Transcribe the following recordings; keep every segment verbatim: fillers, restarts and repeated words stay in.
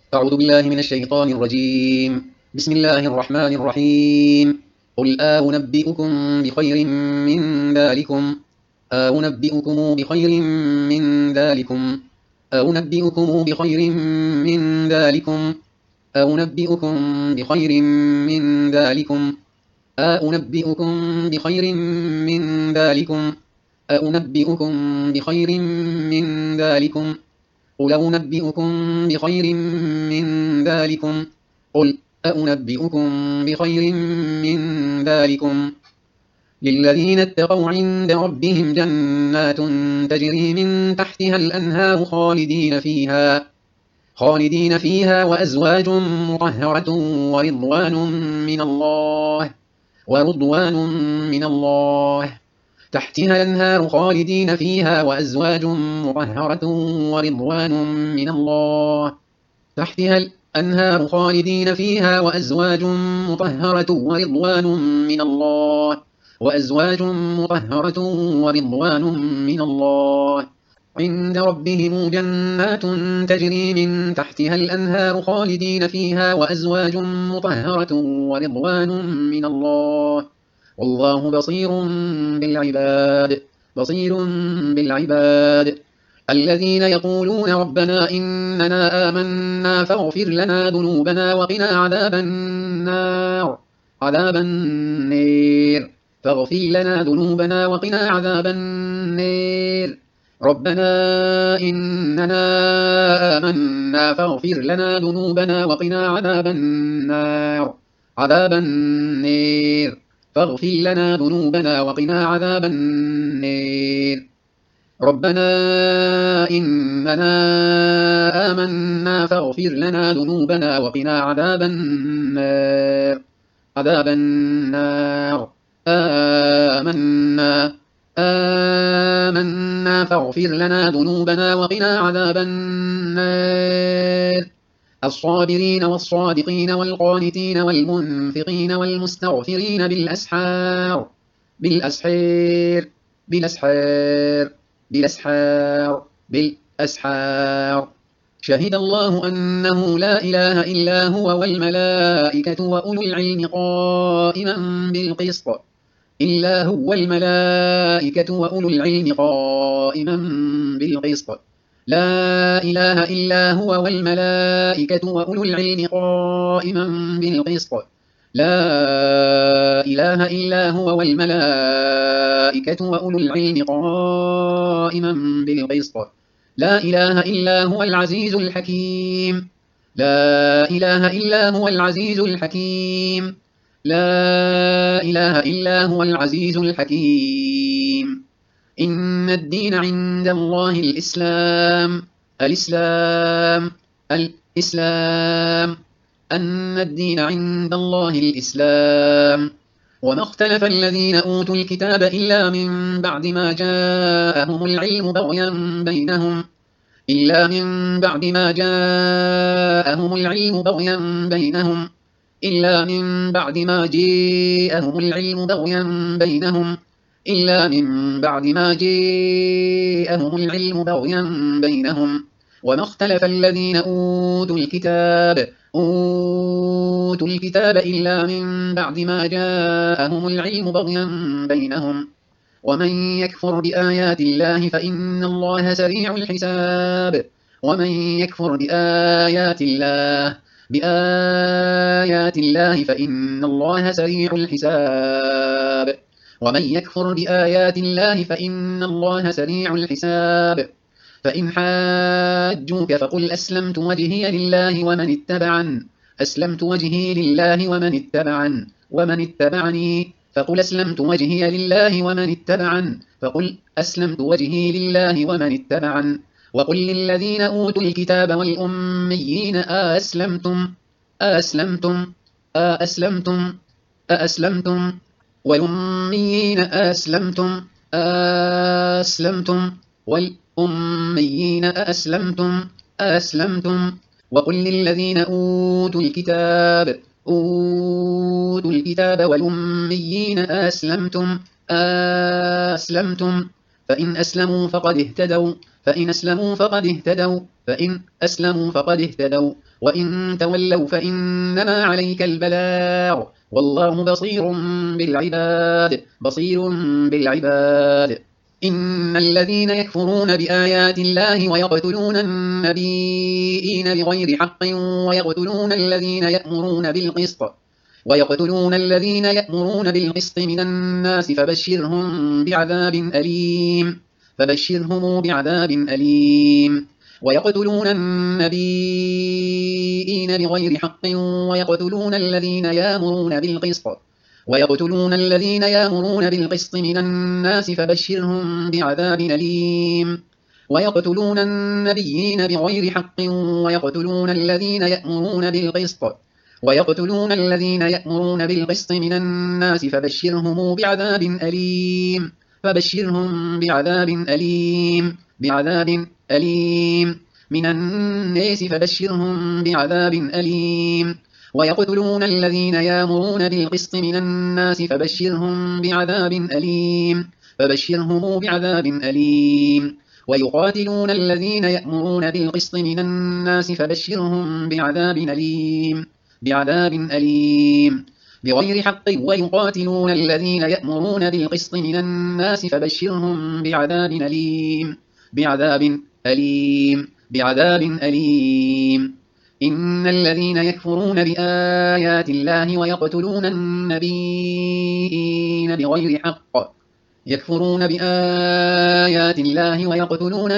أعوذ بالله من الشيطان الرجيم. بسم الله الرحمن الرحيم. قل أنبئكم بخير من ذلكم أنبئكم بخير من ذلكم أنبئكم بخير من ذلكم أنبئكم بخير من ذلكم أنبئكم بخير من ذلكم أنبئكم بخير من ذلكم قل أنبئكم بخير من ذلكم قل أنبئكم بخير من ذلكم للذين اتقوا عند ربهم جنات تجري من تحتها الأنهار خالدين فيها خالدين فيها وأزواج مطهرة ورضوان من الله ورضوان من الله تحتها الأنهار خالدين فيها وأزواج مطهرة ورضوان من الله تحتها الأنهار خالدين فيها وأزواج مطهرة ورضوان من الله وأزواج مطهرة ورضوان من الله عند ربهم جنات تجري من تحتها الأنهار خالدين فيها وأزواج مطهرة ورضوان من الله والله بصير بالعباد بصير بالعباد الذين يقولون ربنا إننا آمنا فاغفر لنا ذنوبنا وقنا عذاب النار عذاب النار فاغفر لنا ذنوبنا وقنا عذاب النار ربنا إننا آمنا فاغفر لنا ذنوبنا وقنا عذاب النار عذاب النار فاغفر لنا ذنوبنا وقنا عذاب النار ربنا إننا آمنا فاغفر لنا ذنوبنا وقنا عذاب النار عذاب النار آمنا آمنا فاغفر لنا ذنوبنا وقنا عذاب النار الصابرين والصادقين والقانتين والمنفقين والمستغفرين بالأسحار بالأسحار بالأسحار بالأسحار بالأسحار شهد الله أنه لا إله إلا هو والملائكة وأولو العلم قائما بالقسط إلا هو والملائكة وأولو العلم قائما بالقسط لا إله إلا هو والملائكة وأولو العلم قائما بالقسط لا إله إلا هو والملائكة وأولو العلم قائما بالقسط لا إله إلا هو العزيز الحكيم لا إله إلا هو العزيز الحكيم لا إله إلا هو العزيز الحكيم إن الدين عند الله الإسلام الإسلام الإسلام أن الدين عند الله الإسلام وما اختلف الذين أوتوا الكتاب إلا من بعد ما جاءهم العلم بغيا بينهم إلا من بعد ما جاءهم العلم بغيا بينهم إلا من بعد ما جاءهم العلم بغيا بينهم إلا من بعد ما جاءهم العلم بغيا بينهم وما اختلف الذين أوتوا الكتاب أوتوا الكتاب إلا من بعد ما جاءهم العلم بغيا بينهم ومن يكفر بآيات الله فإن الله سريع الحساب ومن يكفر بآيات الله بآيات الله فإن الله سريع الحساب ومن يكفر بآيات الله فإن الله سريع الحساب فإن حاجوك فقل أسلمت وجهي لله ومن اتبعن أسلمت وجهي لله ومن اتبعن ومن اتبعني فقل أسلمت وجهي لله ومن اتبعن فقل أسلمت وجهي لله ومن اتبعن وقل للذين أوتوا الكتاب والأميين أأسلمتم أأسلمتم أأسلمتم أأسلمتم والأميين أأسلمتم أأسلمتم والأميين أأسلمتم أأسلمتم وقل للذين أوتوا الكتاب أوتوا الكتاب والأميين أأسلمتم أأسلمتم فإن أسلموا فقد اهتدوا فإن أسلموا فقد اهتدوا فإن أسلموا فقد اهتدوا وإن تولوا فإنما عليك البلاغ والله بصير بالعباد بصير بالعباد إن الذين يكفرون بآيات الله ويقتلون النبيين بغير حق ويقتلون الذين يأمرون بالقسط ويقتلون الذين يأمرون بالقسط من الناس فبشرهم بعذاب أليم فبشرهم بعذاب أليم ويقتلون النبيين بغير حق ويقتلون الذين يأمرون بالقسط ويقتلون الذين يأمرون بالقسط من الناس فبشرهم بعذاب أليم ويقتلون النبيين بغير حق ويقتلون الذين يأمرون بالقسط ويقتلون الذين يأمرون بالقسط من الناس فبشرهم بعذاب أليم فبشرهم بعذاب أليم بعذاب أليم من الناس فبشرهم بعذاب أليم ويقتلون الذين يأمرون بالقسط من الناس فبشرهم بعذاب أليم فبشرهم بعذاب أليم ويقاتلون الذين يأمرون بالقسط من الناس فبشرهم بعذاب أليم بعذاب أليم بغير حق ويقاتلون الذين يأمرون بالقسط من الناس فبشرهم بعذاب أليم بعذاب أليم بعذاب أليم إن الذين يكفرون بآيات الله ويقتلون النبيين بغير حق يكفرون بآيات الله ويقتلون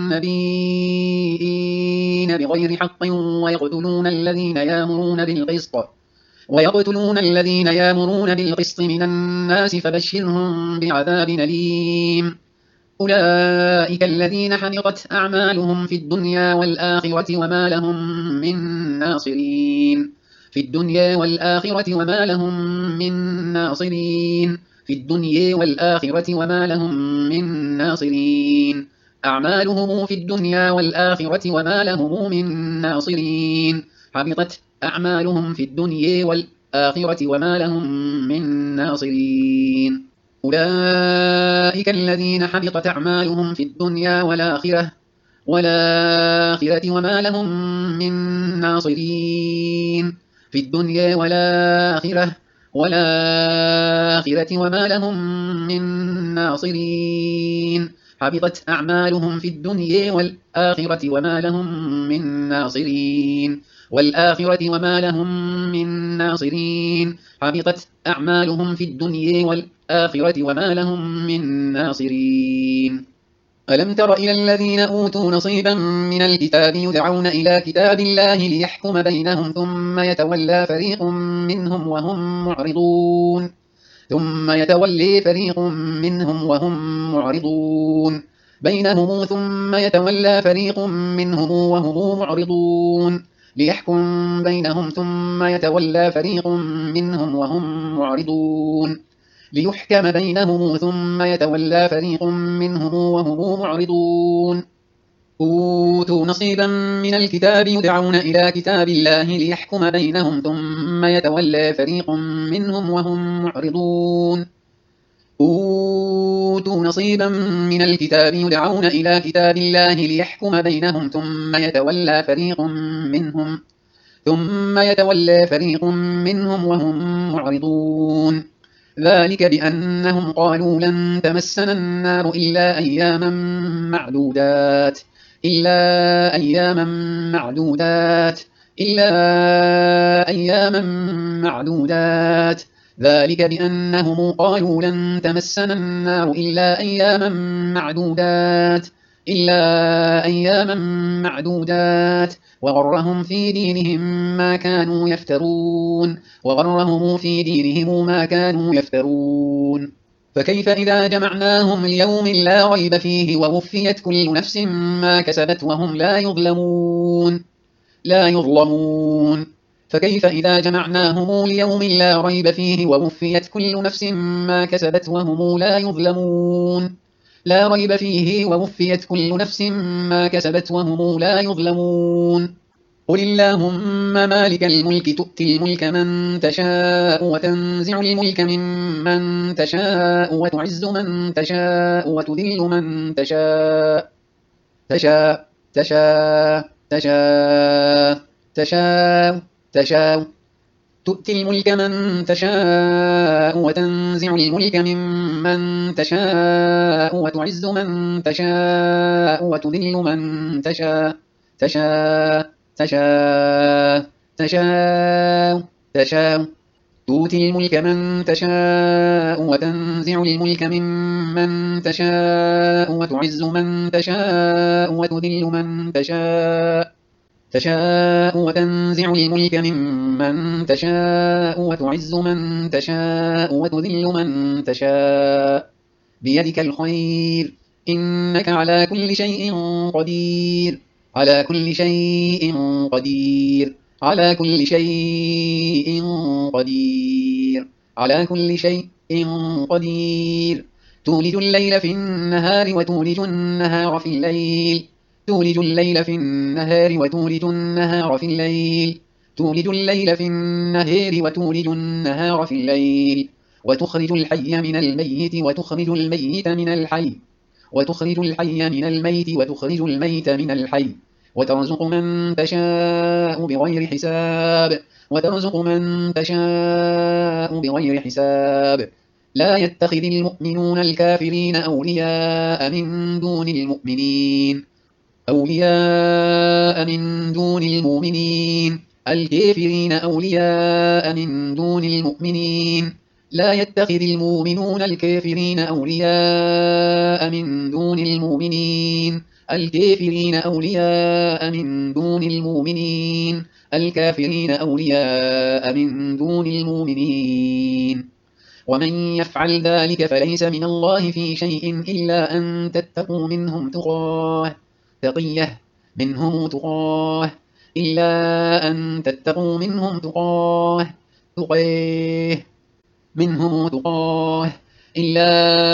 النبيين بغير حق ويقتلون الذين يأمرون بالقسط ويقتلون الذين يأمرون بالقسط من الناس فبشرهم بعذاب أليم أولئك الذين حبطت أعمالهم في الدنيا والآخرة وما لهم من ناصرين في الدنيا والآخرة وما لهم من ناصرين في الدنيا والآخرة وما لهم من ناصرين أعمالهم في الدنيا والآخرة وما لهم من ناصرين حبطت أعمالهم في الدنيا والآخرة وما لهم من ناصرين أولئك الذين حبطت أعمالهم في الدنيا والآخرة والآخرة وما لهم من ناصرين في الدنيا والآخرة والآخرة وما لهم من ناصرين حبطت أعمالهم في الدنيا والآخرة وما لهم من ناصرين والآخرة وما لهم من ناصرين حبطت أعمالهم في الدنيا والآخرة وما لهم من ناصرين ألم تر إلى الذين أوتوا نصيبا من الكتاب يدعون إلى كتاب الله ليحكم بينهم ثم يتولى فريق منهم وهم معرضون ثم يتولي فريق منهم وهم معرضون بينهم ثم يتولى فريق منهم وهم معرضون ليحكم بينهم ثم يتولى فريق منهم وهم معرضون ليحكم بينهم ثم يتولى فريق منهم وهم معرضون أوتوا نصيبا من الكتاب يدعون إلى كتاب الله ليحكم بينهم ثم يتولى فريق منهم وهم معرضون أوتوا نصيبا من الكتاب يدعون إلى كتاب الله ليحكم بينهم ثم يتولى فريق منهم ثم يتولى فريق منهم وهم معرضون ذلك بأنهم قالوا لن تمسنا النار إلا أياما معدودات إلا أياما معدودات إلا أياما معدودات ذلك بأنهم قالوا لن تمسنا النار إلا أياما معدودات إلا أياما معدودات وغرهم في دينهم ما كانوا يفترون وغرهم في دينهم ما كانوا يفترون فكيف إذا جمعناهم ليوم لا ريب فيه ووفيت كل نفس ما كسبت وهم لا يظلمون لا يظلمون فكيف إذا جمعناهم ليوم لا ريب فيه ووفيت كل نفس ما كسبت وهم لا يظلمون لا ريب فيه ووفيت كل نفس ما كسبت وهم لا يظلمون قل اللهم مالك الملك تؤتي الملك من تشاء وتنزع الملك ممن تشاء وتعز من تشاء وتذل من تشاء تشاء تشاء تشاء تشاء تشاء تؤتي الملك من تشاء وتنزع الملك ممن تشاء وتعز من تشاء وتذل من تشاء تشاء تشاء تشاء تشاء تؤتي الملك من تشاء وتنزع الملك ممن تشاء وتعز من تشاء وتذل من تشاء تشاء وتنزع الملك ممن تشاء وتعز من تشاء وتذل من تشاء بيدك الخير إنك على كل شيء قدير على كل شيء قدير على كل شيء قدير على كل شيء قدير تولج الليل في النهار وتولج النهار في الليل تولج الليل في النهار وتولج النهار في الليل تولج الليل في النهار وتولج النهار في الليل وتخرج الحي من الميت وتخرج الميت من الحي وتخرج الحي من الميت وتخرج الميت من الحي وترزق من تشاء بغير حساب وترزق من تشاء بغير حساب لا يتخذ المؤمنون الكافرين أولياء من دون المؤمنين أولياء من دون المؤمنين الكافرين أولياء من دون المؤمنين لا يتخذ المؤمنون الكافرين أولياء من دون المؤمنين الكافرين أولياء من دون المؤمنين الكافرين أولياء من دون المؤمنين ومن يفعل ذلك فليس من الله في شيء إلا أن تتقوا منهم تقاه تقية منهم تقاه إلا أن تتقوا منهم تقاه تقيه منهم تقاه إلا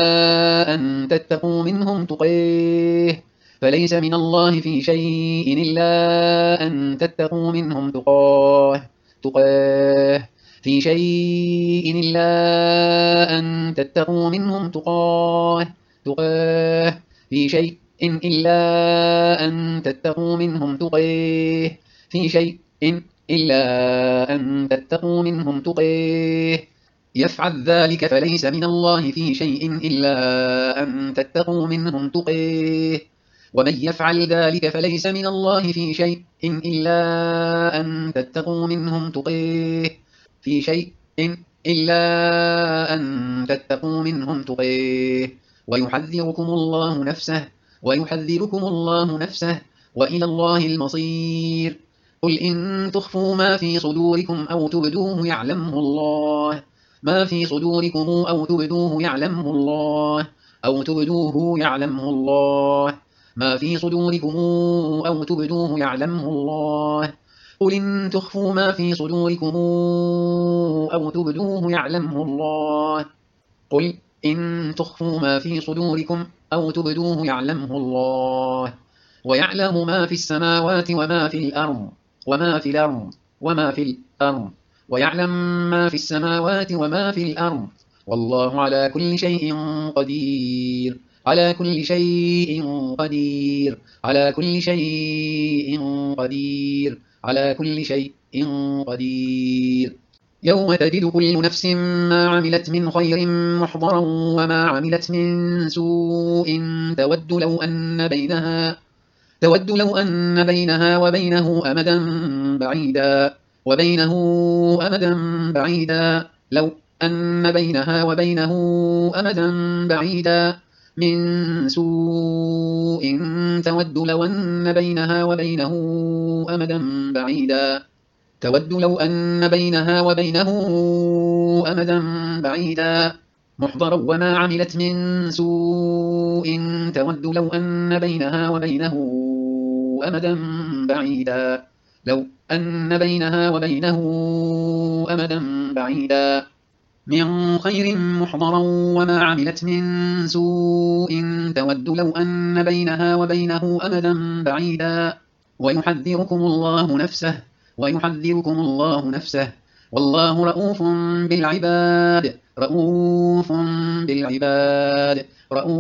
أن تتقوا منهم تقيه فليس من الله في شيء إلا أن تتقوا منهم تقاه تقاه في شيء إلا أن تتقوا منهم تقاه تقاه في شيء إلا أن تتقوا منهم تقيه في شيء إلا أن تتقوا منهم تقيه يفعل ذلك فليس من الله في شيء إلا أن تتقوا منهم تقيه ومن يفعل ذلك فليس من الله في شيء إلا أن تتقوا منهم تقيه في شيء إلا أن تتقوا منهم تقيه ويحذركم الله نفسه ويحذركم الله نفسه وإلى الله المصير قل إن تخفوا ما في صدوركم أو تبدوه يعلمه الله ما في صدوركم أو تبدوه يعلمه الله أو تبدوه يعلمه الله ما في صدوركم أو تبدوه يعلمه الله قل إن تخفوا ما في صدوركم أو تبدوه يعلمه الله قل إن تخفوا ما في صدوركم أو تبدوه يعلمه الله ويعلم ما في السماوات وما في الأرض وما في الأرض وما في الأرض ويعلم ما في السماوات وما في الأرض والله على كل شيء قدير على كل شيء قدير على كل شيء قدير على كل شيء قدير يوم تجد كل نفس ما عملت من خير محضرا وما عملت من سوء تود لو أن بينها تود لو أن بينها وبينه أمدا بعيدا وبينه أمدا بعيدا لو أن بينها وبينه أمدا بعيدا من سوء تود لو أن بينها وبينه أمدا بعيدا تود لو أن بينها وبينه أمدا بعيدا محضرا وما عملت من سوء تود لو أن بينها وبينه أمدا بعيدا لو أن بينها وبينه أمدا بعيدا من خير محضرا وما عملت من سوء تود لو أن بينها وبينه أمدا بعيدا ويحذركم الله نفسه ويحذركم الله نفسه والله رؤوف بالعباد رؤوف بالعباد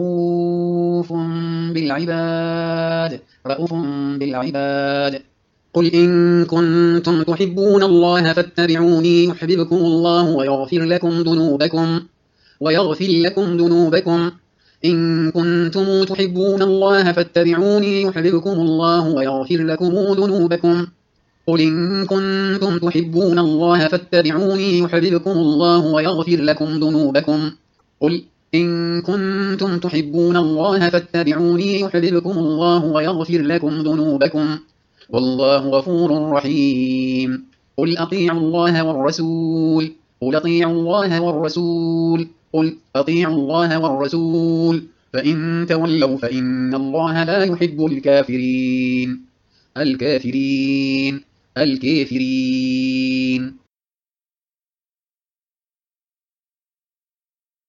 رؤوف بالعباد رؤوف بالعباد قل إن كنتم تحبون الله فاتبعوني يحببكم الله ويغفر لكم ذنوبكم ويغفر لكم ذنوبكم إن كنتم تحبون الله فاتبعوني يحببكم الله ويغفر لكم ذنوبكم قل إن كنتم تحبون الله فاتبعوني يحببكم الله ويغفر لكم ذنوبكم قل إن كنتم تحبون الله فاتبعوني يحببكم الله ويغفر لكم ذنوبكم والله غفور رحيم قل أطيعوا الله والرسول قل أطيعوا الله والرسول قل أطيعوا الله والرسول فإن تولوا فإن الله لا يحب الكافرين الكافرين الكافرين